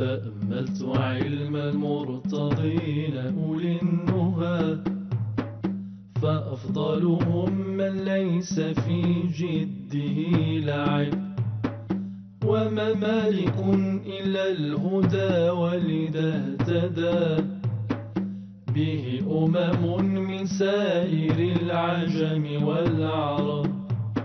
تأملت علم المرتضين أولي النهى، فأفضلهم من ليس في جده لعب، وما مالك إلا الهدى ولذا اهتدى به من سائر العجم والعرب.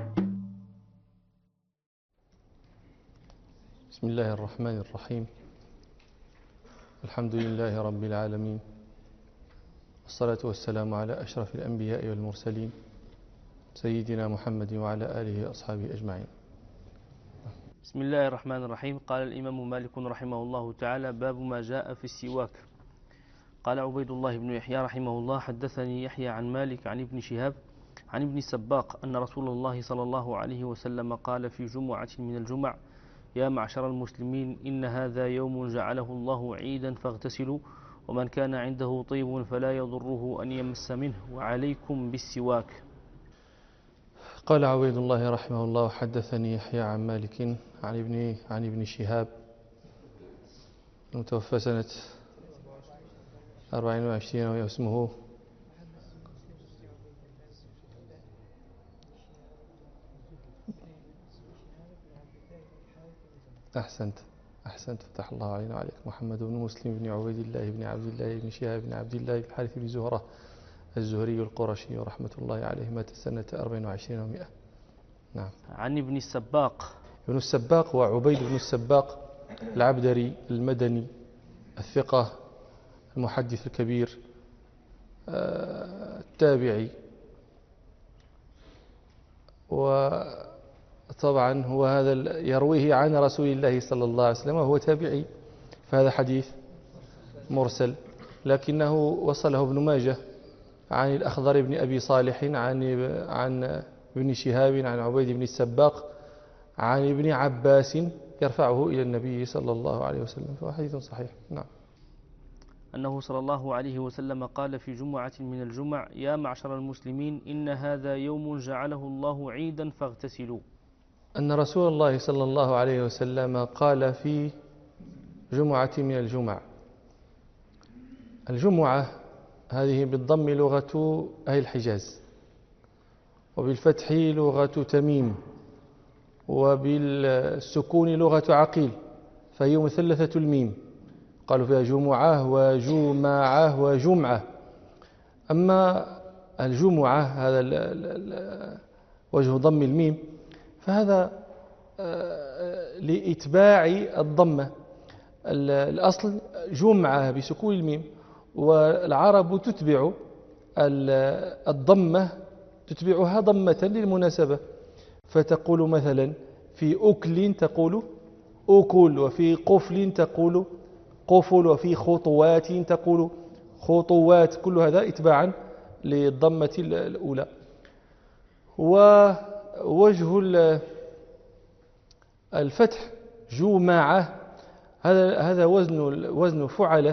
بسم الله الرحمن الرحيم. الحمد لله رب العالمين، والصلاة والسلام على أشرف الأنبياء والمرسلين سيدنا محمد وعلى آله وأصحابه أجمعين. بسم الله الرحمن الرحيم. قال الإمام مالك رحمه الله تعالى: باب ما جاء في السواك. قال عبيد الله بن يحيى رحمه الله: حدثني يحيى عن مالك عن ابن شهاب عن ابن السباق أن رسول الله صلى الله عليه وسلم قال في جمعة من الجمع: يا معشر المسلمين، إن هذا يوم جعله الله عيدا فاغتسلوا، ومن كان عنده طيب فلا يضره أن يمس منه، وعليكم بالسواك. قال عبيد الله رحمه الله: حدثني يحيى عن مالك عن ابن شهاب المتوفى سنة 24 واسمه أحسنت فتح الله علينا وعليك، محمد بن مسلم بن عبيد الله بن عبد الله بن شهاب بن عبد الله بن الحارث بن زهرة الزهري القرشي رحمة الله عليه، مات سنة 24 و100. نعم. عن ابن السباق. ابن السباق وعبيد بن السباق العبدري المدني الثقة المحدث الكبير التابعي، وطبعا هو هذا يرويه عن رسول الله صلى الله عليه وسلم وهو تابعي، فهذا حديث مرسل، لكنه وصله ابن ماجه عن الأخضر بن أبي صالح عن ابن شهاب عن عبيد بن السباق عن ابن عباس يرفعه إلى النبي صلى الله عليه وسلم، فهو حديث صحيح. نعم. أنه صلى الله عليه وسلم قال في جمعة من الجمع: يا معشر المسلمين، إن هذا يوم جعله الله عيدا فاغتسلوا. أن رسول الله صلى الله عليه وسلم قال في جمعة من الجمع. الجمعة هذه بالضم لغة أهل الحجاز، وبالفتح لغة تميم، وبالسكون لغة عقيل، فهي مثلثة الميم، قالوا فيها جمعة وجمعة وجمعة. أما الجمعة هذا وجه ضم الميم، فهذا لإتباع الضمة. الأصل جمعة بسكون الميم، والعرب تتبع الضمة، تتبعها ضمة للمناسبة، فتقول مثلا في أكل تقول أكل، وفي قفل تقول قفل، وفي خطوات تقول خطوات، كل هذا إتباعا للضمة الأولى. ووجه الفتح جمعة، هذا وزن فعلة،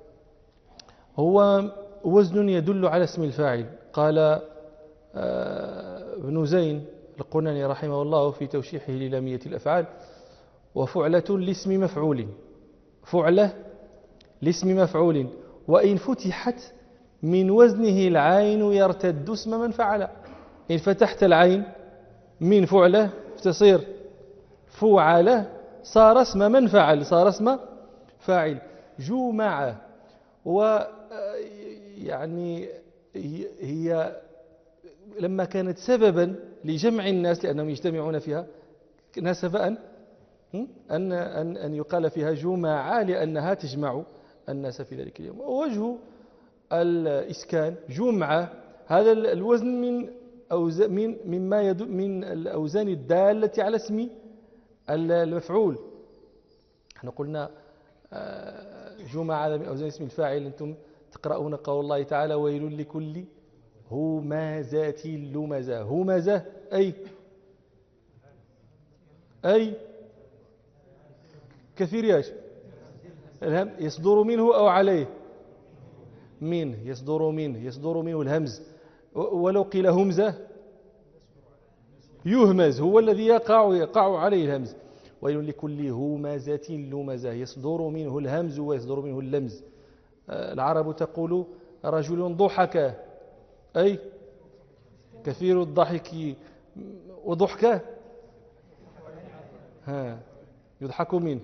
هو وزن يدل على اسم الفاعل. قال ابن زين القناني رحمه الله في توشيحه للامية الأفعال: وفعلة لاسم مفعول، فعلة لاسم مفعول، وإن فتحت من وزنه العين يرتد اسم من فعل. إن فتحت العين من فعلة تصير فعلة، صار اسم من فعل، صار اسم فاعل. جمعة، ويعني هي لما كانت سببا لجمع الناس لأنهم يجتمعون فيها، ناسب أن يقال فيها جمعة لأنها تجمع الناس في ذلك اليوم. ووجه الإسكان جمعة، هذا الوزن من الأوزان الدالة على اسم المفعول. احنا قلنا جمعة من أوزان اسم الفاعل. أنتم تقرؤون قول الله تعالى: ويل لكل همزة لمزة. همزة أي كثير ياش يصدر منه أو عليه، منه يصدر منه الهمز. ولو قيل همزة يهمز، هو الذي يقع عليه الهمز. ويل لكل همزة لمزة يصدر منه الهمز ويصدر منه اللمز. العرب تقول رجل ضحك أي كثير الضحك وضحكه يضحك منه.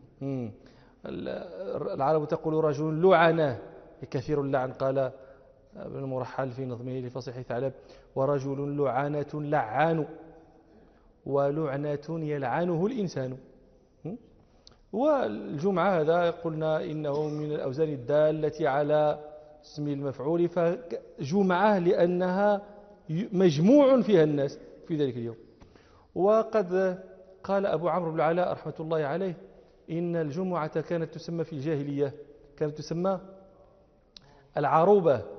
العرب تقول رجل لعنة كثير اللعن. قال ابن المرحل في نظمه لفصيح ثعلب ورجل لعنة لعان ولعنة يلعنه الإنسان. والجمعة هذا قلنا إنه من الأوزان الدالة على اسم المفعول، فجمعة لأنها مجموع فيها الناس في ذلك اليوم. وقد قال أبو عمرو بن العلاء رحمة الله عليه إن الجمعة كانت تسمى في الجاهلية، كانت تسمى العروبة،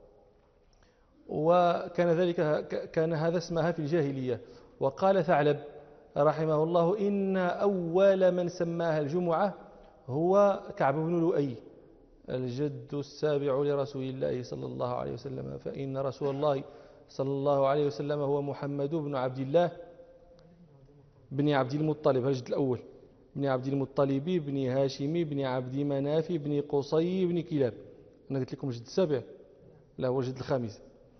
وكان ذلك كان هذا اسمها في الجاهلية. وقال ثعلب رحمه الله إن أول من سماها الجمعة هو كعب بن لؤي الجد السابع لرسول الله صلى الله عليه وسلم، فإن رسول الله صلى الله عليه وسلم هو محمد بن عبد الله بن عبد المطلب، الجد الأول، بن عبد المطلب بن هاشم بن عبد مناف بن قصي بن كلاب. أنا قلت لكم الجد السابع، لا هو الجد الخامس.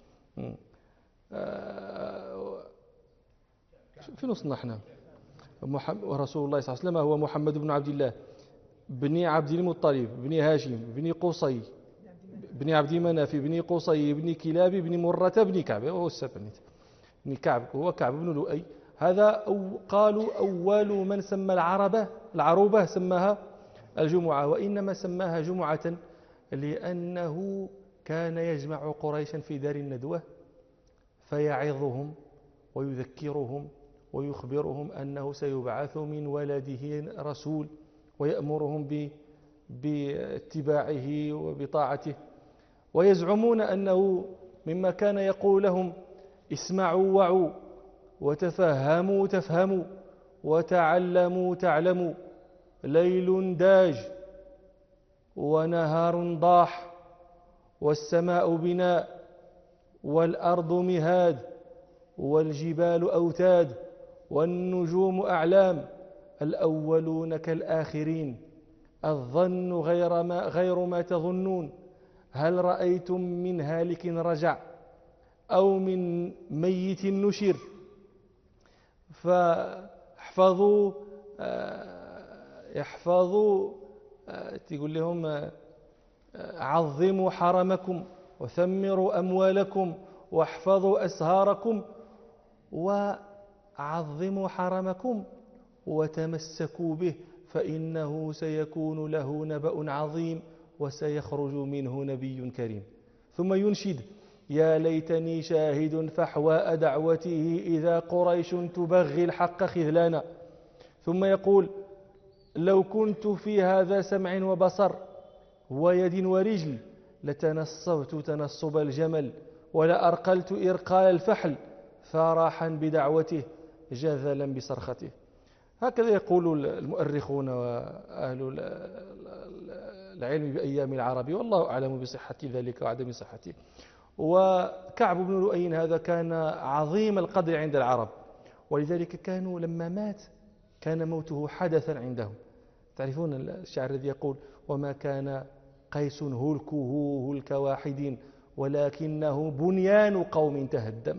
في نصنا احنا. ورسول الله صلى الله عليه وسلم هو محمد بن عبد الله بن عبد المطلب بن هاشم بن قصي بن عبد مناف بن قصي بن كلاب بن مرة بن كعب، وهو السابع بن كعب، هو كعب بن لؤي. هذا قالوا أول من سمى العروبة سماها الجمعة، وإنما سماها جمعة لأنه كان يجمع قريشا في دار الندوة فيعظهم ويذكرهم ويخبرهم أنه سيبعث من ولده رسول ويأمرهم باتباعه وبطاعته، ويزعمون أنه مما كان يقول لهم اسمعوا وعوا وتفهموا تفهموا وتعلموا تعلموا، ليل داج ونهار ضاح والسماء بناء والأرض مهاد والجبال أوتاد والنجوم أعلام، الأولون كالآخرين، الظن غير ما تظنون، هل رأيتم من هالك رجع أو من ميت نشر، فاحفظوا تقول لهم عظموا حرمكم وثمروا أموالكم واحفظوا أسهاركم وعظموا حرمكم وتمسكوا به فإنه سيكون له نبأ عظيم وسيخرج منه نبي كريم. ثم ينشد يا ليتني شاهد فحواء دعوته إذا قريش تبغي الحق خذلانا. ثم يقول لو كنت في هذا سمع وبصر ويد ورجل لتنصبت تنصب الجمل ولأرقلت إرقال الفحل فرحا بدعوته جذلا بصرخته. هكذا يقول المؤرخون وأهل العلم بأيام العرب، والله أعلم بصحة ذلك وعدم صحته. وكعب بن لؤي هذا كان عظيم القدر عند العرب، ولذلك كانوا لما مات كان موته حدثا عندهم. تعرفون الشعر الذي يقول وما كان قيس هلكه هلك واحد ولكنه بنيان قوم تهدم.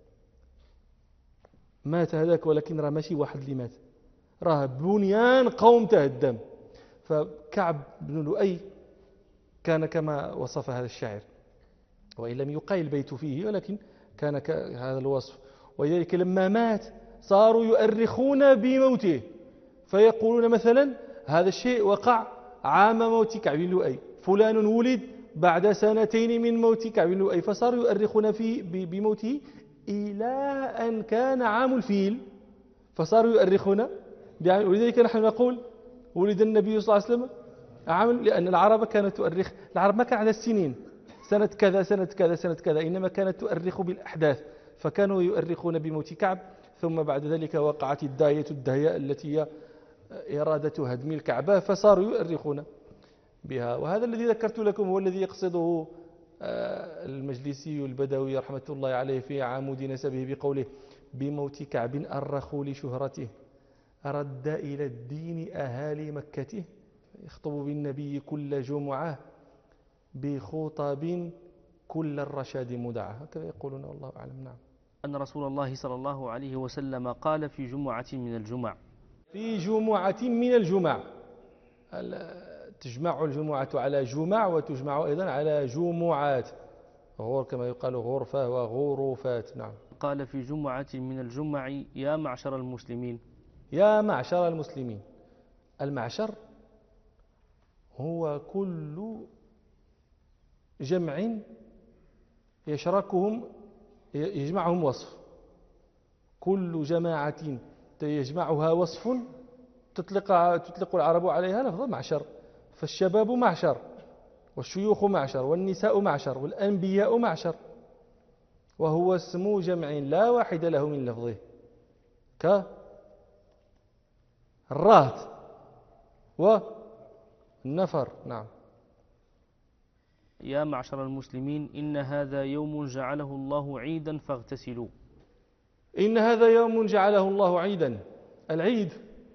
مات هذاك ولكن راه ماشي واحد اللي مات، راه بنيان قوم تهدم. فكعب بن لؤي كان كما وصف هذا الشاعر، وإن لم يقال البيت فيه ولكن كان هذا الوصف. ولذلك لما مات صاروا يؤرخون بموته فيقولون مثلا هذا الشيء وقع عام موت كعب بن لؤي، فلان ولد بعد سنتين من موت كعب بن لؤي، فصاروا يؤرخون فيه بموته إلى أن كان عام الفيل، فصاروا يؤرخون. ولذلك نحن نقول ولد النبي صلى الله عليه وسلم عام، لأن العرب كانت تؤرخ. العرب ما كان على السنين سنة كذا سنة كذا سنة كذا، إنما كانت تؤرخ بالأحداث، فكانوا يؤرخون بموت كعب. ثم بعد ذلك وقعت الداية الدهياء التي هي إرادة هدم الكعبة، فصاروا يؤرخون بها. وهذا الذي ذكرت لكم هو الذي يقصده المجلسي البدوي رحمة الله عليه في عمود نسبه بقوله بموت كعب أرخوا لشهرته رد إلى الدين أهالي مكته، يخطب بالنبي كل جمعة بخطب كل الرشاد مدعى، هكذا يقولون والله أعلم. نعم. أن رسول الله صلى الله عليه وسلم قال في جمعة من الجمع، في جمعة من الجمع، تجمع الجمعة على جمع وتجمع أيضا على جمعات، غور كما يقال غرفة وغروفات. نعم. قال في جمعة من الجمع يا معشر المسلمين. يا معشر المسلمين، المعشر هو كل جمع يجمعهم وصف، كل جماعة يجمعها وصف تطلق العرب عليها لفظ معشر، فالشباب معشر، والشيوخ معشر، والنساء معشر، والأنبياء معشر، وهو اسم جمع لا واحد له من لفظه، كالرهط والنفر. نعم. يا معشر المسلمين إن هذا يوم جعله الله عيدا فاغتسلوا. إن هذا يوم جعله الله عيدا. العيد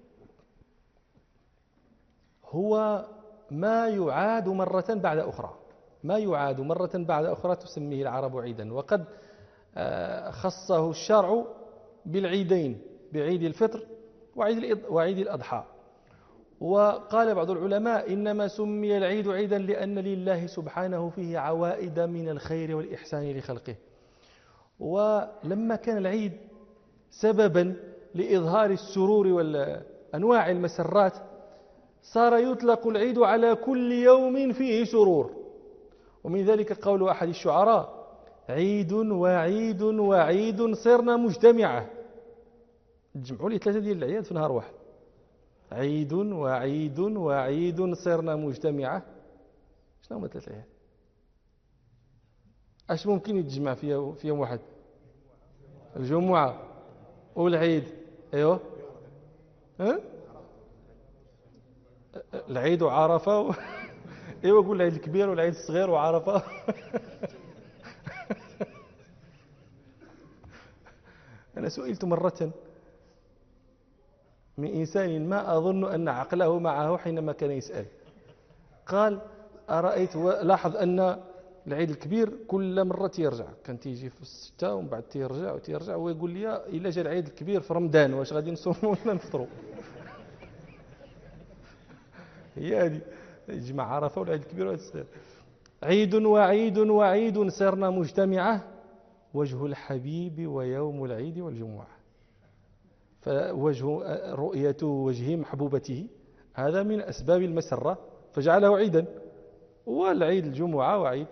هو ما يعاد مرة بعد أخرى، ما يعاد مرة بعد أخرى تسميه العرب عيدا، وقد خصه الشرع بالعيدين، بعيد الفطر وعيد الأضحى. وقال بعض العلماء إنما سمي العيد عيدا لأن لله سبحانه فيه عوائد من الخير والإحسان لخلقه، ولما كان العيد سببا لإظهار السرور وأنواع المسرات صار يطلق العيد على كل يوم فيه سرور. ومن ذلك قول أحد الشعراء: عيد وعيد وعيد صرنا مجتمعة. تجمعوا لي 3 ديال الأعياد في نهار واحد: عيد وعيد وعيد صرنا مجتمعة. شنو هما 3 أعياد؟ اش ممكن يتجمع في يوم واحد؟ الجمعة والعيد. ايوه، ها؟ العيد وعرفة ايوه، قول العيد الكبير والعيد الصغير وعرفة. أنا سئلت مرة من إنسان ما أظن أن عقله معه حينما كان يسأل، قال: أرأيت لاحظ أن العيد الكبير كل مرة تيرجع، كان تيجي في الستة ومن بعد تيرجع ويقول لي: إلا جا العيد الكبير في رمضان واش غادي نصوموا ولا نفطروا؟ هي هذه، يجمع عرفة والعيد الكبير والعيد الصغير. عيد وعيد وعيد صرنا مجتمعة، وجه الحبيب ويوم العيد والجمعة. فوجه رؤية وجه محبوبته هذا من أسباب المسرة فجعله عيدا، والعيد الجمعة وعيد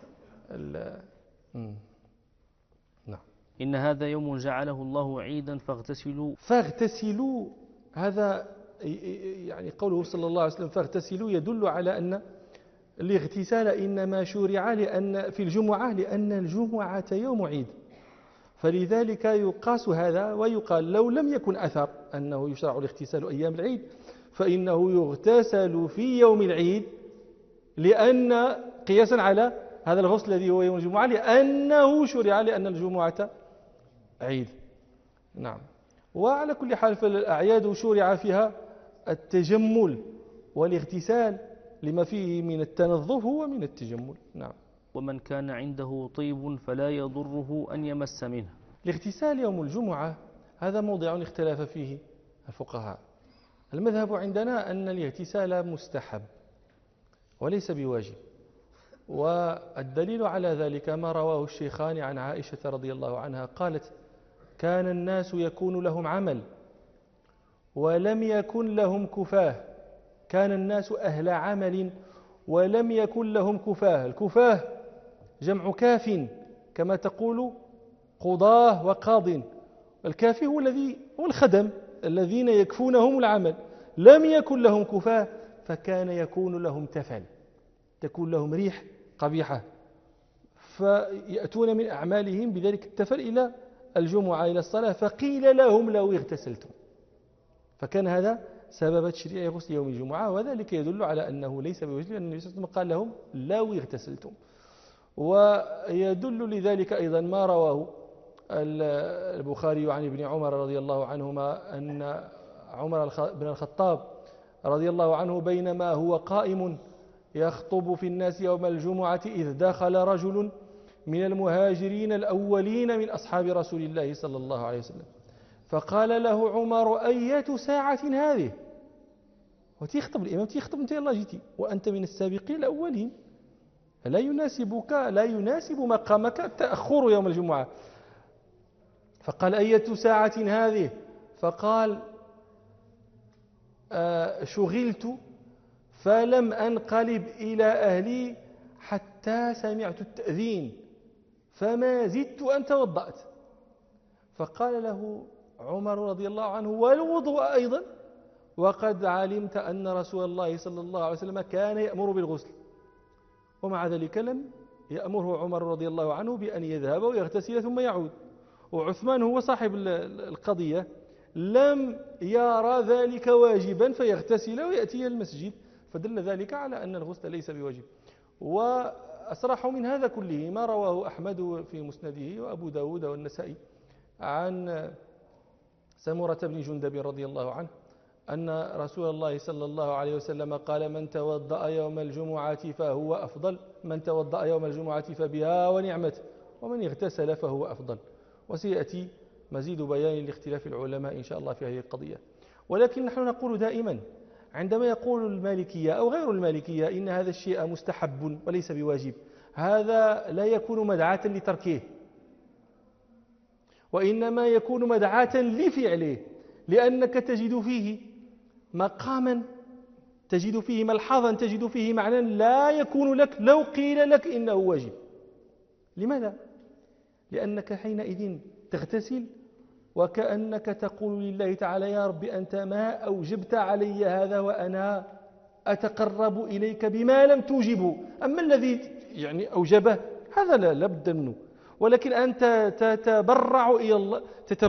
نعم. إن هذا يوم جعله الله عيدا فاغتسلوا. هذا يعني قوله صلى الله عليه وسلم فاغتسلوا يدل على أن الاغتسال إنما شرع في الجمعة لأن الجمعة يوم عيد، فلذلك يقاس هذا ويقال لو لم يكن أثر أنه يشرع الاغتسال أيام العيد فإنه يغتسل في يوم العيد، لأن قياسا على هذا الغسل الذي هو يوم الجمعة لأنه شرع لأن الجمعة عيد. نعم. وعلى كل حال فالأعياد شرع فيها التجمل والاغتسال لما فيه من التنظف ومن التجمل. نعم. ومن كان عنده طيب فلا يضره أن يمس منه. الاغتسال يوم الجمعة هذا موضع اختلاف فيه الفقهاء. المذهب عندنا أن الاغتسال مستحب وليس بواجب، والدليل على ذلك ما رواه الشيخان عن عائشة رضي الله عنها قالت: كان الناس يكون لهم عمل ولم يكن لهم كفاه. كان الناس أهل عمل ولم يكن لهم كفاه. الكفاه جمع كاف كما تقول قضاه وقاض، الكافي هو الخدم الذين يكفونهم العمل. لم يكن لهم كفاه فكان يكون لهم تفل، تكون لهم ريح قبيحة، فيأتون من أعمالهم بذلك التفل إلى الجمعة إلى الصلاة، فقيل لهم لو اغتسلتم، فكان هذا سبب تشريع غسل يوم الجمعة، وذلك يدل على أنه ليس بواجب لأن النبي صلى الله عليه وسلم قال لهم لو اغتسلتم. ويدل لذلك أيضا ما رواه البخاري عن ابن عمر رضي الله عنهما أن عمر بن الخطاب رضي الله عنه بينما هو قائم يخطب في الناس يوم الجمعة إذ دخل رجل من المهاجرين الأولين من أصحاب رسول الله صلى الله عليه وسلم، فقال له عمر: أية ساعة هذه؟ وتيخطب الإمام، تيخطب أنت يلا جيتي وأنت من السابقين الأولين، لا يناسب مقامك التأخر يوم الجمعة. فقال: أية ساعة هذه؟ فقال: شغلت فلم أنقلب إلى أهلي حتى سمعت التأذين فما زدت أن توضأت. فقال له عمر رضي الله عنه: والوضوء أيضا؟ وقد علمت أن رسول الله صلى الله عليه وسلم كان يأمر بالغسل. ومع ذلك لم يأمره عمر رضي الله عنه بأن يذهب ويغتسل ثم يعود. وعثمان هو صاحب القضية لم يرى ذلك واجبا فيغتسل ويأتي المسجد، فدل ذلك على أن الغسل ليس بواجب. وأصرح من هذا كله ما رواه أحمد في مسنده وأبو داود والنسائي عن سمرة بن جندب رضي الله عنه أن رسول الله صلى الله عليه وسلم قال: من توضأ يوم الجمعة فهو أفضل، من توضأ يوم الجمعة فبها ونعمت، ومن اغتسل فهو أفضل. وسيأتي مزيد بيان لاختلاف العلماء إن شاء الله في هذه القضية. ولكن نحن نقول دائما عندما يقول المالكية أو غير المالكية إن هذا الشيء مستحب وليس بواجب، هذا لا يكون مدعاة لتركه، وإنما يكون مدعاة لفعله، لأنك تجد فيه مقاما، تجد فيه ملحظا، تجد فيه معنى لا يكون لك لو قيل لك إنه واجب. لماذا؟ لأنك حينئذ تغتسل وكأنك تقول لله تعالى: يا رب أنت ما أوجبت علي هذا وأنا أتقرب إليك بما لم توجبه. أما الذي أوجبه هذا لا بد منه، ولكن أنت تتبرع إلى الله،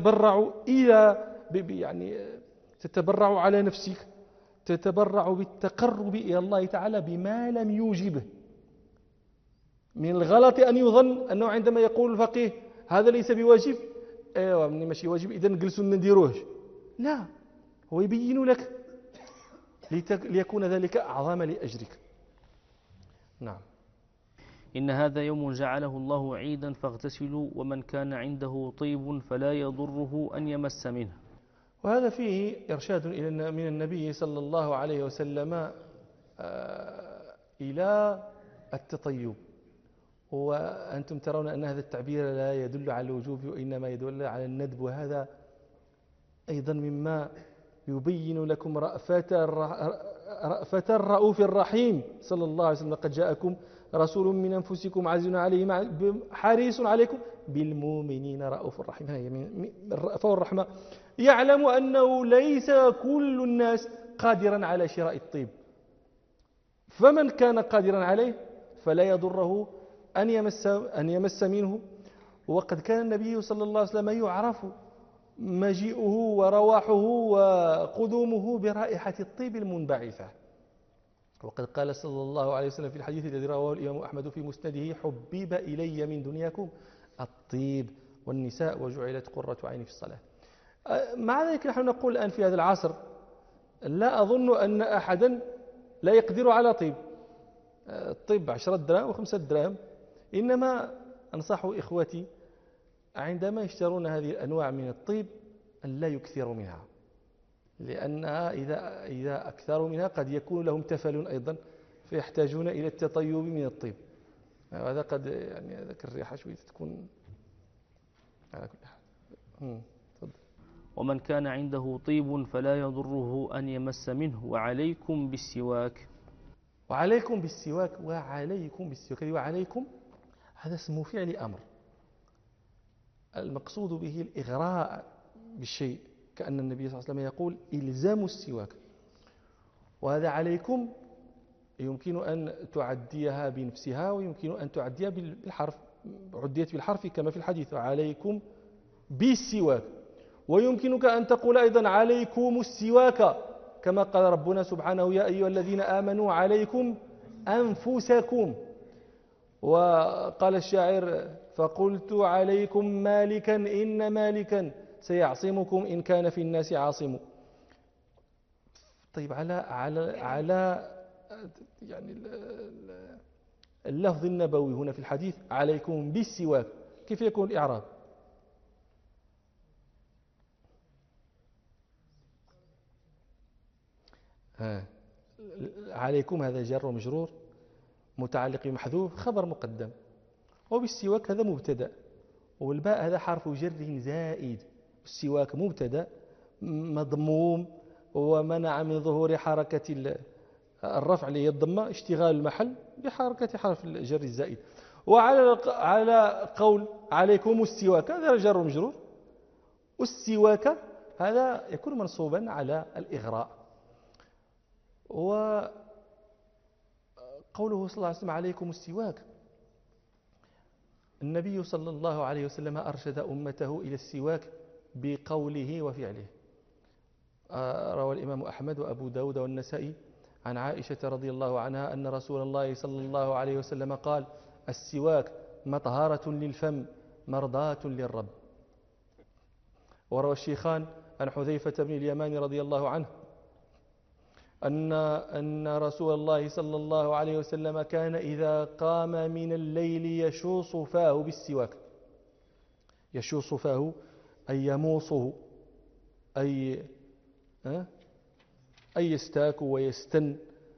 تتبرع على نفسك، تتبرع بالتقرب إلى الله تعالى بما لم يوجبه. من الغلط أن يظن أنه عندما يقول الفقيه هذا ليس بواجب، ايوه مني ماشي واجب اذا نجلسوا نديروه. لا، هو يبين لك ليكون ذلك اعظم لاجرك. نعم. إن هذا يوم جعله الله عيدا فاغتسلوا ومن كان عنده طيب فلا يضره أن يمس منه. وهذا فيه إرشاد من النبي صلى الله عليه وسلم إلى التطيب. وأنتم ترون أن هذا التعبير لا يدل على الوجوب وإنما يدل على الندب، وهذا أيضا مما يبين لكم رأفة الرؤوف الرحيم صلى الله عليه وسلم: قد جاءكم رسول من أنفسكم عزيز عليه حريص عليكم بالمؤمنين رؤوف رحيم. الرأفة والرحمة. يعلم أنه ليس كل الناس قادرا على شراء الطيب، فمن كان قادرا عليه فلا يضره أن يمس منه. وقد كان النبي صلى الله عليه وسلم يعرف مجيئه ورواحه وقدومه برائحة الطيب المنبعثة. وقد قال صلى الله عليه وسلم في الحديث الذي رواه الإمام أحمد في مسنده: حبب إلي من دنياكم الطيب والنساء وجعلت قرة عيني في الصلاة. مع ذلك نحن نقول الآن في هذا العصر لا أظن أن أحدا لا يقدر على طيب. الطيب 10 دراهم و5 دراهم. إنما أنصح إخوتي عندما يشترون هذه الأنواع من الطيب أن لا يكثروا منها، لأنها إذا أكثروا منها قد يكون لهم تفل أيضا فيحتاجون إلى التطيب من الطيب. وهذا قد ذاك الريحة شوية تكون على كل حال. ومن كان عنده طيب فلا يضره أن يمس منه وعليكم بالسواك. وعليكم بالسواك. وعليكم هذا اسم فعل أمر، المقصود به الإغراء بالشيء، كأن النبي صلى الله عليه وسلم يقول: إلزام السواك. وهذا عليكم يمكن أن تعديها بنفسها ويمكن أن تعديها بالحرف، عديت بالحرف كما في الحديث: عليكم بالسواك. ويمكنك أن تقول أيضا: عليكم السواك، كما قال ربنا سبحانه: يا أيها الذين آمنوا عليكم أنفسكم. وقال الشاعر: فقلت عليكم مالكا إن مالكا سيعصمكم إن كان في الناس عاصم. طيب على يعني اللفظ النبوي هنا في الحديث عليكم بالسواك، كيف يكون الإعراب؟ عليكم هذا جر ومجرور متعلق بمحذوف خبر مقدم، وبالسواك هذا مبتدأ، والباء هذا حرف جر زائد. السواك مبتدأ مضموم ومنع من ظهور حركة الرفع اللي هي الضمة اشتغال المحل بحركة حرف الجر الزائد. وعلى قول عليكم السواك هذا جر ومجرور، والسواك هذا يكون منصوبا على الإغراء. وقوله صلى الله عليه وسلم عليكم السواك، النبي صلى الله عليه وسلم أرشد أمته إلى السواك بقوله وفعله. روى الإمام أحمد وأبو داود والنسائي عن عائشة رضي الله عنها أن رسول الله صلى الله عليه وسلم قال السواك مطهرة للفم مرضاة للرب. وروى الشيخان عن حذيفة بن اليمان رضي الله عنه أن رسول الله صلى الله عليه وسلم كان إذا قام من الليل يشوص فاه بالسواك. يشوص فاه أي يموصه، أي يستاك ويستن.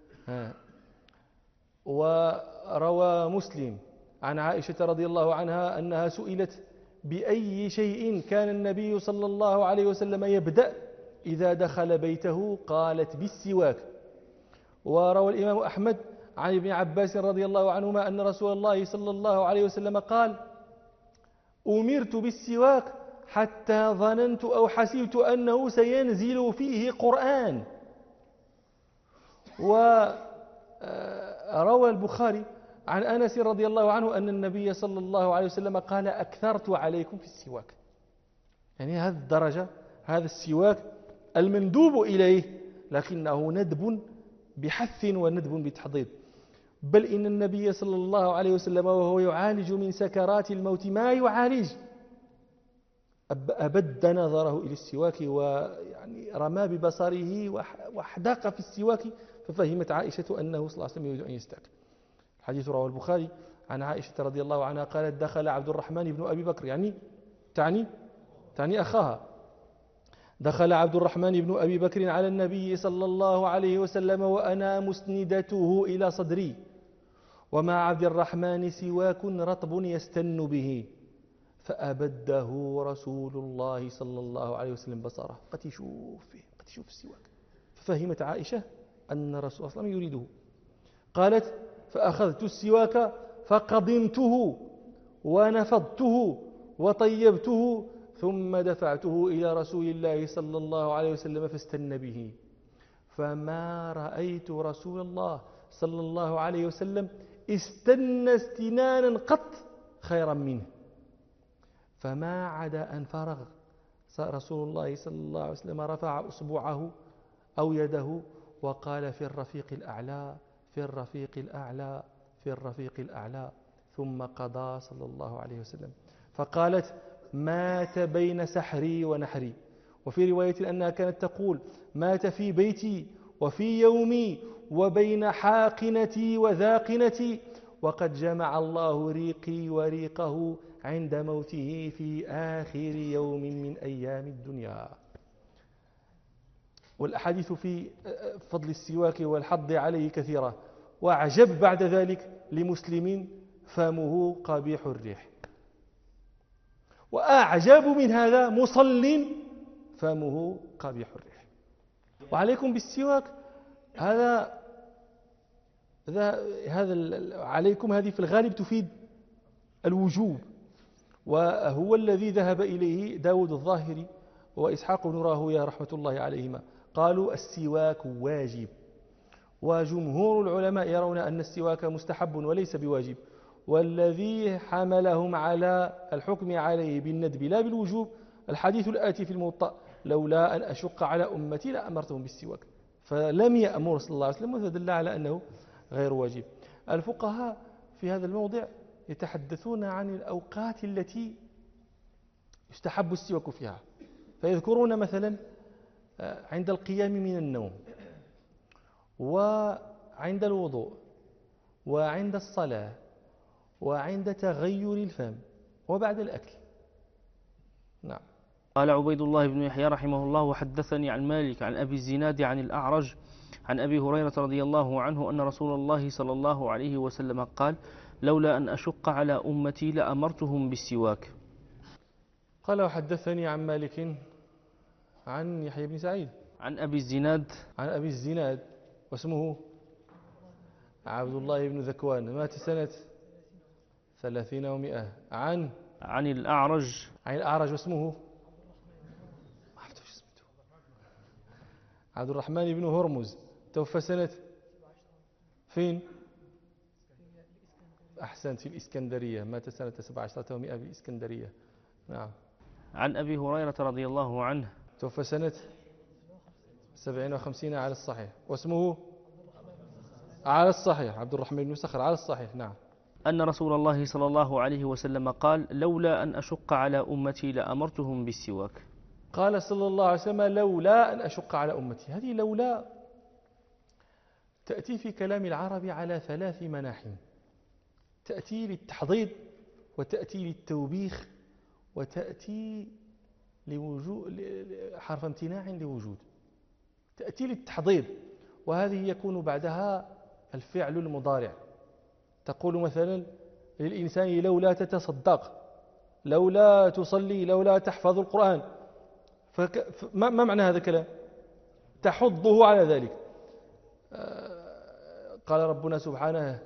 وروى مسلم عن عائشة رضي الله عنها أنها سئلت بأي شيء كان النبي صلى الله عليه وسلم يبدأ إذا دخل بيته، قالت بالسواك. وروى الإمام أحمد عن ابن عباس رضي الله عنهما أن رسول الله صلى الله عليه وسلم قال أمرت بالسواك حتى ظننت أو حسبت أنه سينزل فيه قرآن. وروى البخاري عن أنس رضي الله عنه أن النبي صلى الله عليه وسلم قال أكثرت عليكم في السواك. يعني هذه الدرجة، هذا السواك المندوب إليه، لكنه ندب بحث وندب بتحضيض. بل إن النبي صلى الله عليه وسلم وهو يعالج من سكرات الموت ما يعالج أبد نظره إلى السواك، ويعني رمى ببصره واحداق في السواك، ففهمت عائشة أنه صلى الله عليه وسلم يريد أن يستاك. الحديث رواه البخاري عن عائشة رضي الله عنها قالت دخل عبد الرحمن بن أبي بكر، يعني تعني أخاها. دخل عبد الرحمن بن أبي بكر على النبي صلى الله عليه وسلم وأنا مسندته إلى صدري، ومع عبد الرحمن سواك رطب يستن به، فأبده رسول الله صلى الله عليه وسلم بصره. قد يشوف السواك، ففهمت عائشة أن رسول الله صلى الله عليه وسلم يريده. قالت فأخذت السواك فقضمته ونفضته وطيبته ثم دفعته إلى رسول الله صلى الله عليه وسلم فاستن به، فما رأيت رسول الله صلى الله عليه وسلم استن استنانا قط خيرا منه. فما عدا أن فرغ رسول الله صلى الله عليه وسلم رفع أصبعه أو يده وقال في الرفيق الأعلى في الرفيق الأعلى في الرفيق الأعلى، ثم قضى صلى الله عليه وسلم. فقالت مات بين سحري ونحري. وفي رواية أنها كانت تقول مات في بيتي وفي يومي وبين حاقنتي وذاقنتي، وقد جمع الله ريقي وريقه عند موته في آخر يوم من أيام الدنيا. والأحاديث في فضل السواك والحض عليه كثيرة. وأعجب بعد ذلك لمسلم فمه قبيح الريح، وأعجب من هذا مصل فمه قبيح الريح. وعليكم بالسواك هذا عليكم هذه في الغالب تفيد الوجوب، وهو الذي ذهب إليه داود الظاهري وإسحاق بن راهويه رحمة الله عليهما، قالوا السواك واجب. وجمهور العلماء يرون أن السواك مستحب وليس بواجب، والذي حملهم على الحكم عليه بالندب لا بالوجوب الحديث الآتي في الموطأ لولا أن أشق على أمتي لأمرتهم بالسواك، فلم يأمر صلى الله عليه وسلم، وتدل على أنه غير واجب. الفقهاء في هذا الموضع يتحدثون عن الأوقات التي يستحب السواك فيها، فيذكرون مثلا عند القيام من النوم وعند الوضوء وعند الصلاة وعند تغير الفم وبعد الأكل. نعم. قال عبيد الله بن يحيى رحمه الله وحدثني عن مالك عن أبي الزناد عن الأعرج عن أبي هريرة رضي الله عنه أن رسول الله صلى الله عليه وسلم قال لولا أن أشق على أمتي لأمرتهم بالسواك. قال وحدثني عن مالك عن يحيى بن سعيد عن أبي الزناد عن أبي الزناد واسمه عبد الله بن ذكوان مات سنة 30 و100 عن الأعرج واسمه عبد الرحمن بن هرمز توفى سنة فين؟ أحسنت، في الإسكندرية، مات سنة 17 و100 بالإسكندرية. نعم. عن أبي هريرة رضي الله عنه توفى سنة 57 على الصحيح واسمه على الصحيح عبد الرحمن بن صخر على الصحيح. نعم. أن رسول الله صلى الله عليه وسلم قال لولا أن أشق على أمتي لأمرتهم بالسواك. قال صلى الله عليه وسلم لولا أن أشق على أمتي. هذه لولا تأتي في كلام العرب على 3 مناحٍ، تأتي للتحضيض وتأتي للتوبيخ وتأتي حرف امتناع لوجود. تأتي للتحضيض وهذه يكون بعدها الفعل المضارع. تقول مثلا للإنسان لولا تتصدق، لولا تصلي، لولا تحفظ القرآن. ما معنى هذا الكلام؟ تحضه على ذلك. قال ربنا سبحانه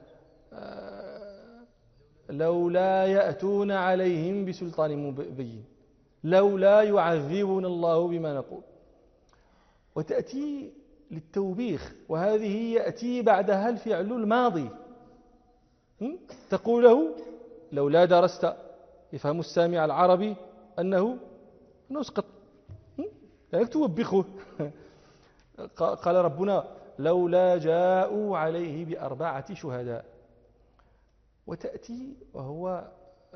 لولا يأتون عليهم بسلطان مبين، لولا يعذبنا الله بما نقول. وتأتي للتوبيخ وهذه يأتي بعدها الفعل الماضي. تقوله لولا درست، يفهم السامع العربي أنه نسقط، لأنك توبخه. قال ربنا لولا جاءوا عليه ب4 شهداء. وتأتي وهو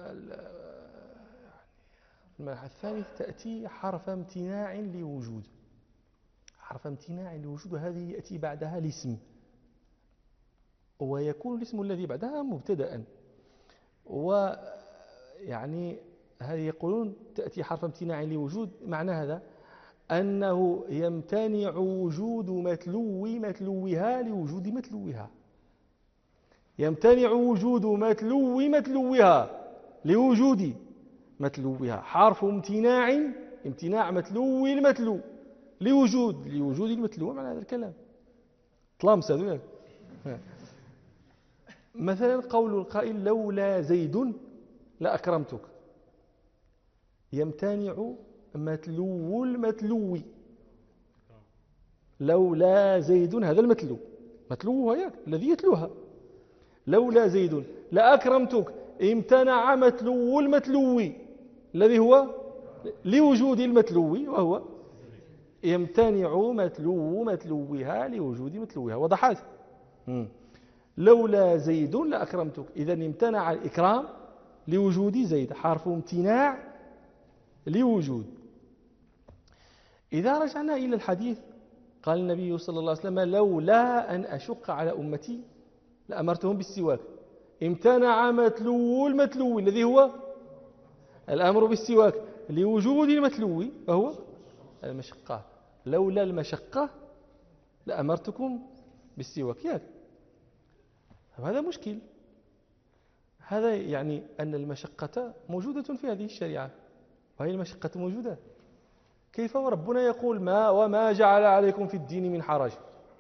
المنحى الثالث تأتي حرف امتناع لوجود. حرف امتناع لوجود وهذه يأتي بعدها الاسم، ويكون الاسم الذي بعدها مبتدأ. ويعني هذه يقولون تأتي حرف امتناع لوجود، معنى هذا أنه يمتنع وجود متلوها لوجود متلوها. يمتنع وجود متلوها لوجود متلوها. حرف امتناع متلو المتلو لوجود المتلو. معنى هذا الكلام طلامس هذا. مثلا قول القائل لولا زيد لأكرمتك، يمتنع متلو المتلو. لولا زيد هذا المتلو، متلوها ياك الذي يتلوها. لولا زيد لأكرمتك، امتنع متلو المتلو الذي هو لوجود المتلو، وهو يمتنع متلو متلوها لوجود متلوها. وضحت؟ لولا زيد لأكرمتك، إذا امتنع الإكرام لوجود زيد، حرف امتناع لوجود. إذا رجعنا إلى الحديث قال النبي صلى الله عليه وسلم لولا أن أشق على أمتي لأمرتهم بالسواك. امتنع متلو المتلو الذي هو الأمر بالسواك لوجود المتلو وهو المشقة. لولا المشقة لأمرتكم بالسواك. ياك هذا مشكل. هذا يعني أن المشقة موجودة في هذه الشريعة، وهي المشقة موجودة. كيف وربنا يقول وما جعل عليكم في الدين من حرج؟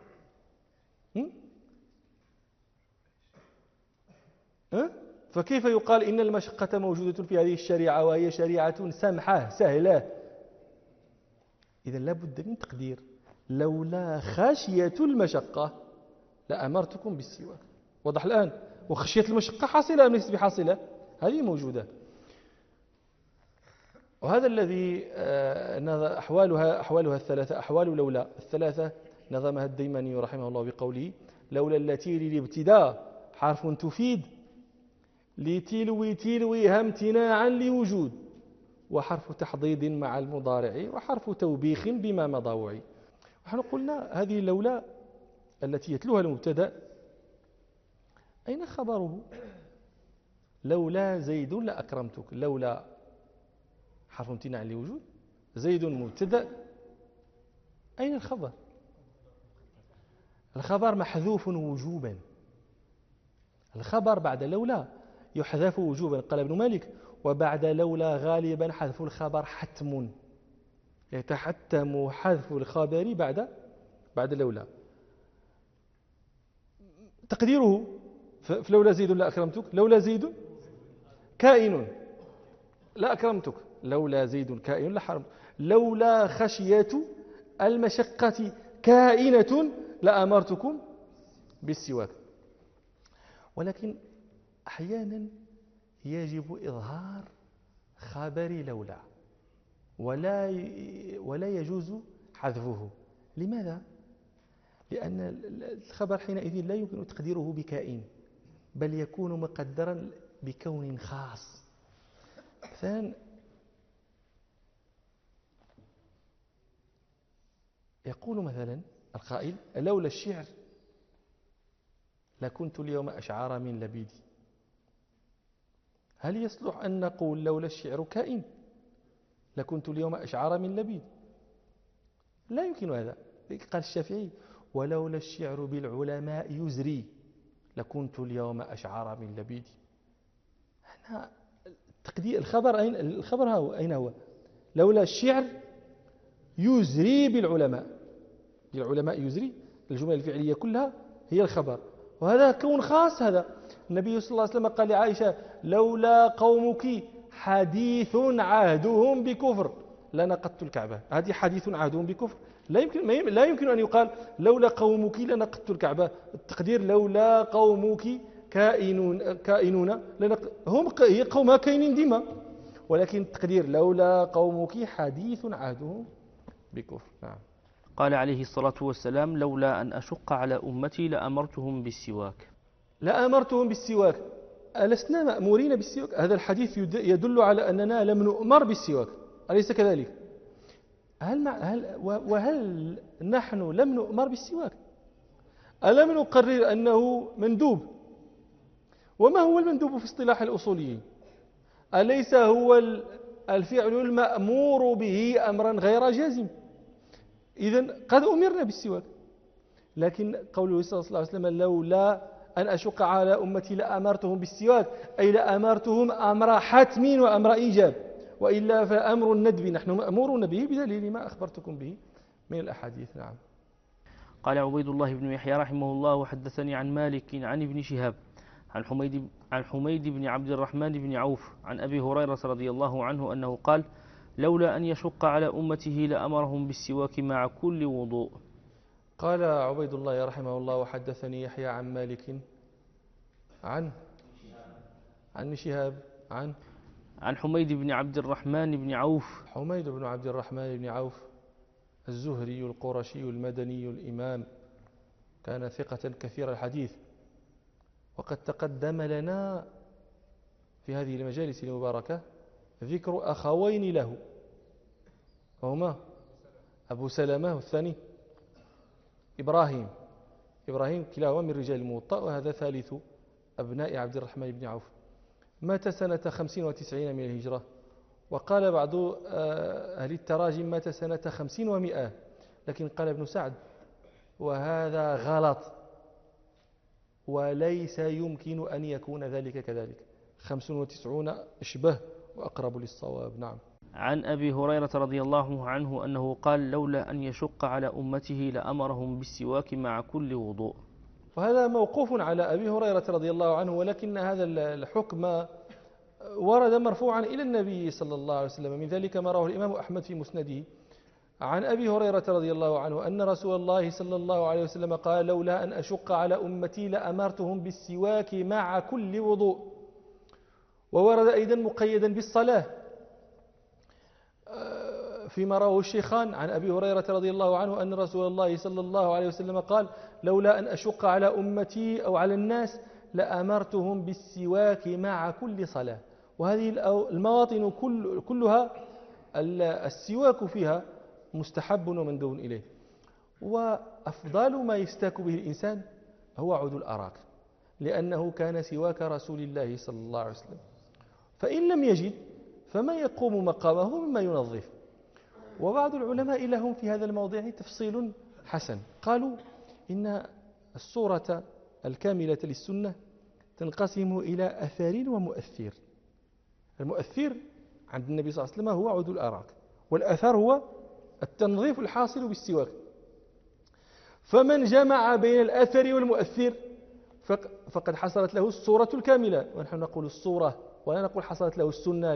فكيف يقال إن المشقة موجودة في هذه الشريعة وهي شريعة سمحة سهلة؟ إذا لابد من تقدير. لولا خشية المشقة لأمرتكم بالسواك. واضح الآن؟ وخشية المشقة حاصلة أم ليست بحاصلة؟ هذه موجودة. وهذا الذي أحوالها الثلاثة، أحوال لولا الثلاثة نظمها الديماني رحمه الله بقوله لولا التي للابتداء حرف تفيد لتلويها امتناعا لوجود، وحرف تحضيض مع المضارع، وحرف توبيخ بما مضى وعي. ونحن قلنا هذه لولا التي يتلوها المبتدأ أين خبره؟ لولا زيد لأكرمتك. لولا حرف امتناع لوجود، زيد مبتدأ، أين الخبر؟ الخبر محذوف وجوبا. الخبر بعد لولا يحذف وجوبا. قال ابن مالك: وبعد لولا غالبا حذف الخبر حتم، يتحتم حذف الخبر بعد لولا. تقديره في لولا زيد لا أكرمتك، لولا زيد كائن لا أكرمتك، لولا زيد كائن لا حرمتك، لولا خشية المشقة كائنة لأمرتكم بالسواك. ولكن أحيانا يجب إظهار خبر لولا ولا يجوز حذفه. لماذا؟ لأن الخبر حينئذ لا يمكن تقديره بكائن، بل يكون مقدرا بكون خاص. مثلا يقول مثلا القائل: لولا الشعر لكنت اليوم أشعر من لبيدي. هل يصلح أن نقول لولا الشعر كائن لكنت اليوم أشعر من لبيدي؟ لا يمكن هذا. قال الشافعي: ولولا الشعر بالعلماء يزري لكنت اليوم أشعر من لبيدي. هنا تقدير الخبر أين هو؟ لولا الشعر يزري بالعلماء، بالعلماء يزري، الجمل الفعلية كلها هي الخبر، وهذا كون خاص. هذا النبي صلى الله عليه وسلم قال لعائشة: لولا قومك حديث عهدهم بكفر لنقضت الكعبة. هذه حديث عهدهم بكفر، لا يمكن أن يقال لولا قومك لنقضت الكعبة. التقدير لولا قومك كائنون هم هي قومها كائنين ديما، ولكن التقدير لولا قومك حديث عهدهم بكفر. نعم. قال عليه الصلاة والسلام: لولا أن أشق على أمتي لأمرتهم بالسواك. لأمرتهم بالسواك، ألسنا مأمورين بالسواك؟ هذا الحديث يدل على أننا لم نؤمر بالسواك، أليس كذلك؟ وهل نحن لم نؤمر بالسواك؟ ألم نقرر أنه مندوب؟ وما هو المندوب في اصطلاح الأصوليين؟ أليس هو الفعل المأمور به أمرا غير جازم؟ إذن قد أمرنا بالسواك، لكن قوله صلى الله عليه وسلم: لولا أن أشق على أمتي لأمرتهم بالسواك، أي لأمرتهم أمر حتم وأمر إيجاب، وإلا فأمر الندب نحن مأمورون به بدليل ما أخبرتكم به من الأحاديث. نعم. قال عبيد الله بن يحيى رحمه الله: وحدثني عن مالك عن ابن شهاب عن حميد بن عبد الرحمن بن عوف عن أبي هريرة رضي الله عنه أنه قال: لولا أن يشق على أمته لأمرهم بالسواك مع كل وضوء. قال عبيد الله رحمه الله: وحدثني يحيى عن مالك عن شهاب عن حميد بن عبد الرحمن بن عوف. حميد بن عبد الرحمن بن عوف الزهري القرشي المدني الإمام، كان ثقة كثير الحديث، وقد تقدم لنا في هذه المجالس المباركة ذكر أخوين له، وهما أبو سلمة والثاني إبراهيم كلاهما من رجال الموطأ، وهذا ثالث أبناء عبد الرحمن بن عوف. مات سنة 95 من الهجرة، وقال بعض أهل التراجم مات سنة 50 و100، لكن قال ابن سعد: وهذا غلط، وليس يمكن أن يكون ذلك كذلك، 95 أشبه وأقرب للصواب. نعم. عن أبي هريرة رضي الله عنه أنه قال: لولا أن يشق على أمته لأمرهم بالسواك مع كل وضوء. وهذا موقوف على أبي هريرة رضي الله عنه، ولكن هذا الحكم ورد مرفوعا إلى النبي صلى الله عليه وسلم. من ذلك ما رواه الإمام أحمد في مسنده عن أبي هريرة رضي الله عنه أن رسول الله صلى الله عليه وسلم قال: لولا أن أشق على أمتي لأمرتهم بالسواك مع كل وضوء. وورد أيضا مقيدا بالصلاة فيما رواه الشيخان عن أبي هريرة رضي الله عنه أن رسول الله صلى الله عليه وسلم قال: لولا أن أشق على أمتي أو على الناس لأمرتهم بالسواك مع كل صلاة. وهذه المواطن كلها السواك فيها مستحب ومندوب إليه. وأفضل ما يستاك به الإنسان هو عود الأراك، لأنه كان سواك رسول الله صلى الله عليه وسلم. فإن لم يجد فما يقوم مقامه مما ينظف. وبعض العلماء لهم في هذا الموضوع تفصيل حسن، قالوا إن الصورة الكاملة للسنة تنقسم إلى أثر ومؤثر. المؤثر عند النبي صلى الله عليه وسلم هو عود الأراك، والأثر هو التنظيف الحاصل بالسواك. فمن جمع بين الأثر والمؤثر فقد حصلت له الصورة الكاملة. ونحن نقول الصورة ولا نقول حصلت له السنة،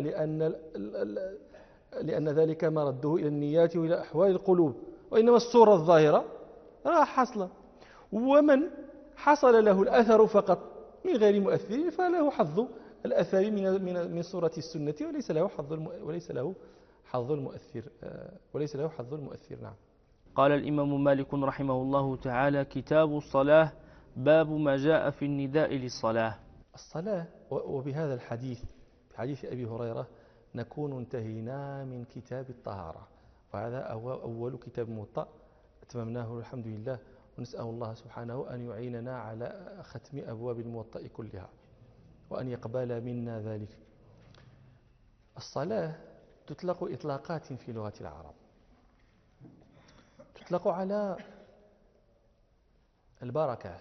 لأن ذلك مرده إلى النيات وإلى أحوال القلوب، وإنما الصورة الظاهرة راح حصل. ومن حصل له الأثر فقط من غير مؤثر فله حظ الأثر من صورة السنة، وليس له حظ المؤثر. نعم. قال الإمام مالك رحمه الله تعالى: كتاب الصلاة، باب ما جاء في النداء للصلاة. الصلاة. وبهذا الحديث بحديث أبي هريرة نكون انتهينا من كتاب الطهارة، وهذا هو أول كتاب موطأ أتممناه الحمد لله، ونسأل الله سبحانه أن يعيننا على ختم أبواب الموطأ كلها وأن يقبل منا ذلك. الصلاة تطلق إطلاقات في لغة العرب، تطلق على البركة.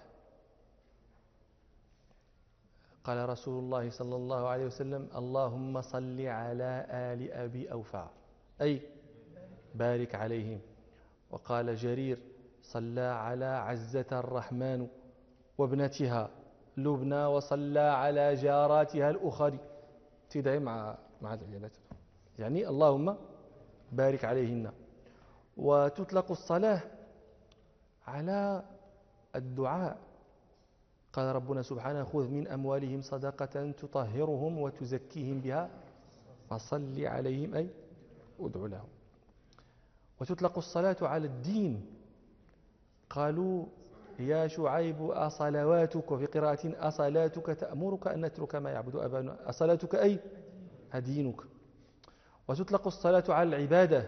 قال رسول الله صلى الله عليه وسلم: اللهم صل على آل أبي أوفى، أي بارك عليهم. وقال جرير: صلى على عزة الرحمن وابنتها لبنى، وصلى على جاراتها الأخرى. تدعي مع العيالات، يعني اللهم بارك عليهن. وتطلق الصلاة على الدعاء. قال ربنا سبحانه: خذ من أموالهم صدقة تطهرهم وتزكيهم بها فصل عليهم، أي ادعو لهم. وتطلق الصلاة على الدين. قالوا: يا شعيب أصلواتك، وفي قراءة أصلاتك تأمرك أن نترك ما يعبد أبانا، أصلاتك أي دينك. وتطلق الصلاة على العبادة،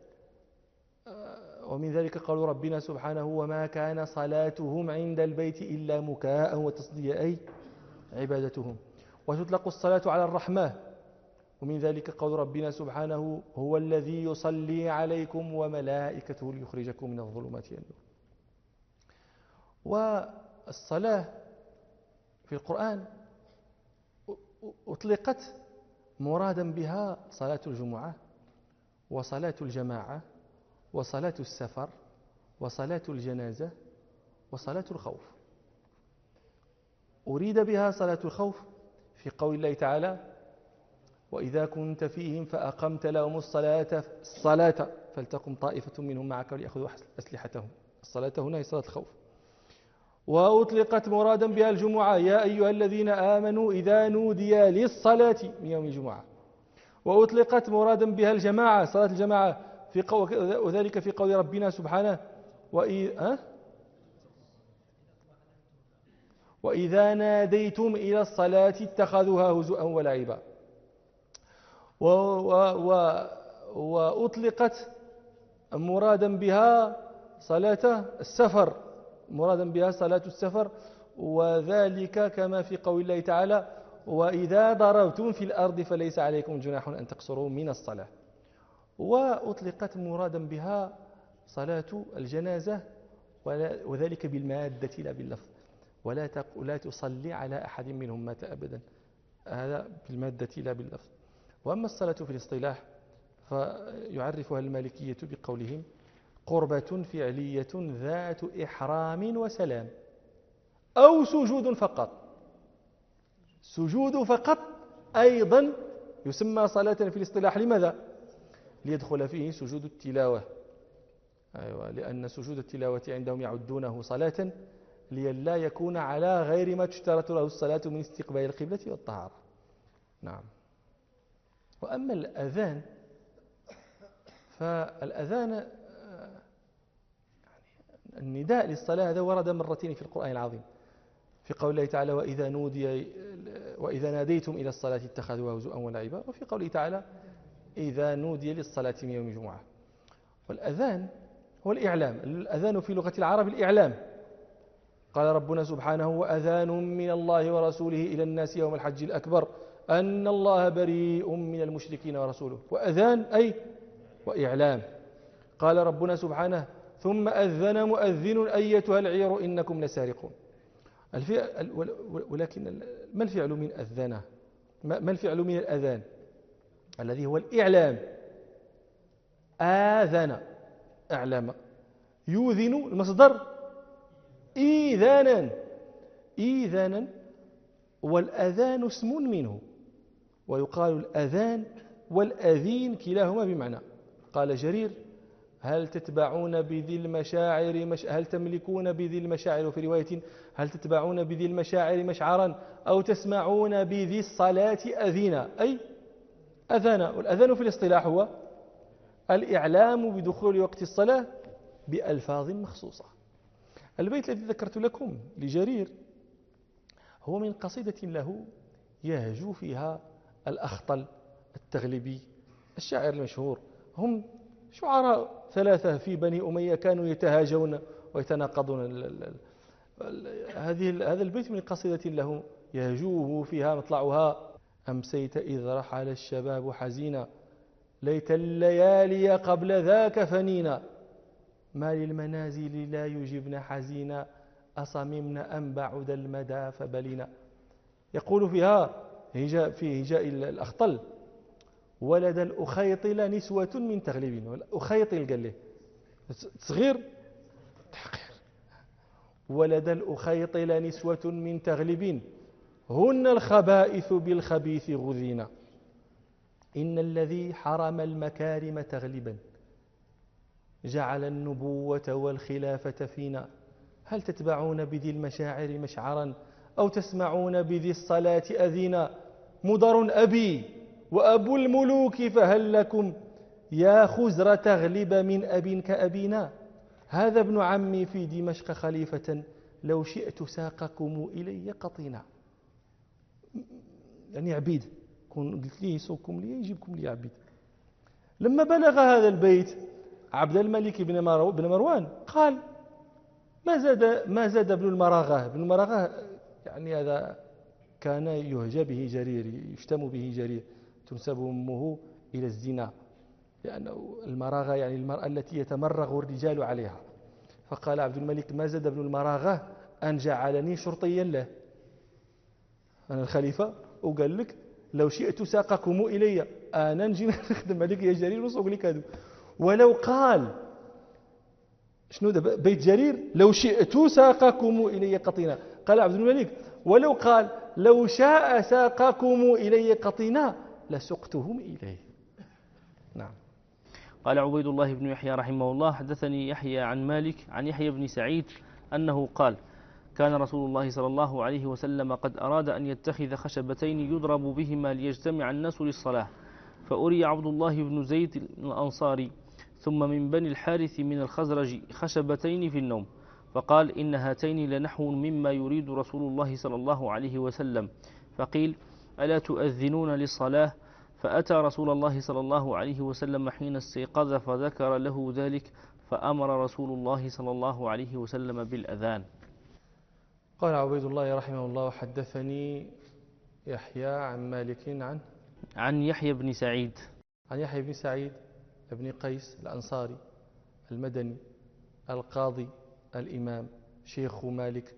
ومن ذلك قول ربنا سبحانه: وما كان صلاتهم عند البيت إلا مكاء وتصدية، أي عبادتهم. وتطلق الصلاة على الرحمة، ومن ذلك قول ربنا سبحانه: هو الذي يصلي عليكم وملائكته ليخرجكم من الظلمات إلى النور. والصلاة في القرآن أطلقت مرادا بها صلاة الجمعة، وصلاة الجماعة، وصلاة السفر، وصلاة الجنازة، وصلاة الخوف. أريد بها صلاة الخوف في قول الله تعالى: وإذا كنت فيهم فأقمت لهم الصلاة فلتقم طائفة منهم معك وليأخذوا أسلحتهم. الصلاة هنا هي صلاة الخوف. وأطلقت مرادا بها الجمعة: يا أيها الذين آمنوا إذا نودي للصلاة من يوم الجمعة. وأطلقت مرادا بها الجماعة، صلاة الجماعة، وذلك في قول ربنا سبحانه: وإذا ناديتم إلى الصلاة اتخذوها هزوا ولعبا. وأطلقت مرادا بها صلاة السفر، وذلك كما في قول الله تعالى: وإذا ضربتم في الأرض فليس عليكم جناح أن تقصروا من الصلاة. وأطلقت مرادا بها صلاة الجنازة، وذلك بالمادة لا باللفظ، ولا تصلي على أحد منهم مات أبدا، هذا بالمادة لا باللفظ. وأما الصلاة في الاصطلاح فيعرفها المالكية بقولهم: قربة فعلية ذات إحرام وسلام، أو سجود فقط. سجود فقط أيضا يسمى صلاة في الاصطلاح. لماذا؟ ليدخل فيه سجود التلاوة. أيوة، لأن سجود التلاوة عندهم يعدونه صلاة، لئلا يكون على غير ما تشترط له الصلاة من استقبال القبلة والطهارة. نعم. وأما الأذان فالأذان النداء للصلاة هذا ورد مرتين في القرآن العظيم، في قول الله تعالى: وإذا ناديتم إلى الصلاة اتخذوها هزوا ولعبا، وفي قوله تعالى: إذا نودي للصلاة من يوم الجمعة. والأذان هو الإعلام. الأذان في لغة العرب الإعلام. قال ربنا سبحانه وأذان من الله ورسوله إلى الناس يوم الحج الأكبر أن الله بريء من المشركين ورسوله. وأذان أي وإعلام. قال ربنا سبحانه ثم أذن مؤذن أيتها العير إنكم لسارقون. ولكن ما الفعل من أذن؟ ما الفعل من الأذان الذي هو الإعلام؟ آذن أعلم، يوذن المصدر إيذانا، والأذان اسم منه، ويقال الأذان والأذين كلاهما بمعنى. قال جرير هل تتبعون بذي المشاعر هل تملكون بذي المشاعر، وفي رواية هل تتبعون بذي المشاعر مشعرا أو تسمعون بذي الصلاة أذينا، أي أذانا. والأذان في الاصطلاح هو الإعلام بدخول وقت الصلاة بألفاظ مخصوصة. البيت الذي ذكرت لكم لجرير هو من قصيدة له يهجو فيها الأخطل التغلبي الشاعر المشهور. هم شعراء ثلاثة في بني أمية كانوا يتهاجون ويتناقضون. هذا البيت من قصيدة له يهجوه فيها مطلعها أمسيت إذ رحل الشباب حزينا ليت الليالي قبل ذاك فنينا ما للمنازل لا يجبن حزينا أصممن أم بعد المدى فبلينا. يقول فيها في هجاء الأخطل ولد الأخيطل نسوة من تغلبين. الأخيطل قال له صغير تحقير. ولد الأخيطل نسوة من تغلبين هن الخبائث بالخبيث غذينا إن الذي حرم المكارم تغلبا جعل النبوة والخلافة فينا هل تتبعون بذي المشاعر مشعرا أو تسمعون بذي الصلاة أذينا مضر أبي وأبو الملوك فهل لكم يا خزر تغلب من أب كأبينا هذا ابن عمي في دمشق خليفة لو شئت ساقكم إلي قطينا. يعني عبيد قلت لي يسوقكم لي يجيبكم لي عبيد. لما بلغ هذا البيت عبد الملك بن مروان قال ما زاد ابن المراغة يعني هذا كان يهجى به جرير يشتم به جرير تنسب أمه إلى الزنا لأنه المراغة يعني المرأة التي يتمرغ الرجال عليها. فقال عبد الملك ما زاد ابن المراغة أن جعلني شرطيا له أنا الخليفة وقال لك لو شئت ساقكم إلي أنا نجي نخدم عليك يا جرير ونسوق لك هذا. ولو قال شنو ده بيت جرير لو شئت ساقكم إلي قطينا. قال عبد الملك ولو قال لو شاء ساقكم إلي قطينا لسقتهم إليه. نعم. قال عبيد الله بن يحيى رحمه الله حدثني يحيى عن مالك عن يحيى بن سعيد أنه قال كان رسول الله صلى الله عليه وسلم قد أراد أن يتخذ خشبتين يضرب بهما ليجتمع الناس للصلاة فأري عبد الله بن زيد الأنصاري ثم من بني الحارث من الخزرج خشبتين في النوم فقال إن هاتين لنحو مما يريد رسول الله صلى الله عليه وسلم فقيل ألا تؤذنون للصلاة فأتى رسول الله صلى الله عليه وسلم حين استيقظ فذكر له ذلك فأمر رسول الله صلى الله عليه وسلم بالأذان. قال عبيد الله رحمه الله حدثني يحيى عن مالك عن يحيى بن سعيد عن يحيى بن سعيد بن قيس الأنصاري المدني القاضي الإمام شيخ مالك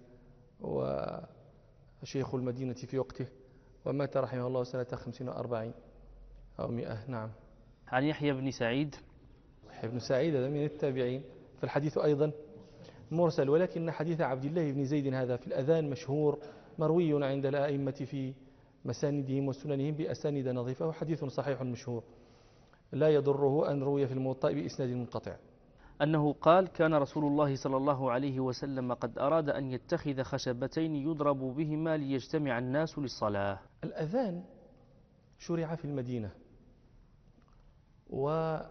وشيخ المدينة في وقته ومات رحمه الله سنة 45 أو 100. نعم. عن يحيى بن سعيد. يحيى بن سعيد هذا من التابعين فالحديث أيضا مرسل ولكن حديث عبد الله بن زيد هذا في الأذان مشهور مروي عند الأئمة في مساندهم وسننهم بأسانيد نظيفة وحديث صحيح مشهور لا يضره أن روي في الموطأ بإسناد منقطع أنه قال كان رسول الله صلى الله عليه وسلم قد أراد أن يتخذ خشبتين يضرب بهما ليجتمع الناس للصلاة. الأذان شرع في المدينة وكانوا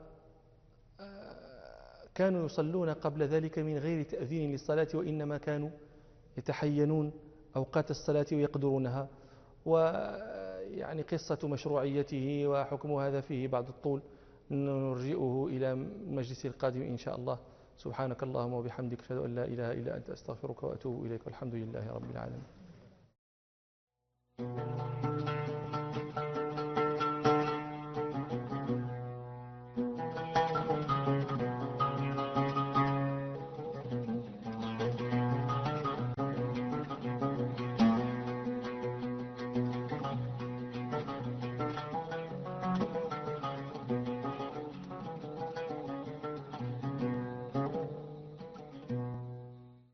يصلون قبل ذلك من غير تأذين للصلاة وإنما كانوا يتحينون أوقات الصلاة ويقدرونها ويعني قصة مشروعيته وحكم هذا فيه بعض الطول نرجئه إلى المجلس القادم إن شاء الله سبحانك اللهم وبحمدك أشهد أن لا إله إلا أنت أستغفرك وأتوب إليك والحمد لله رب العالمين.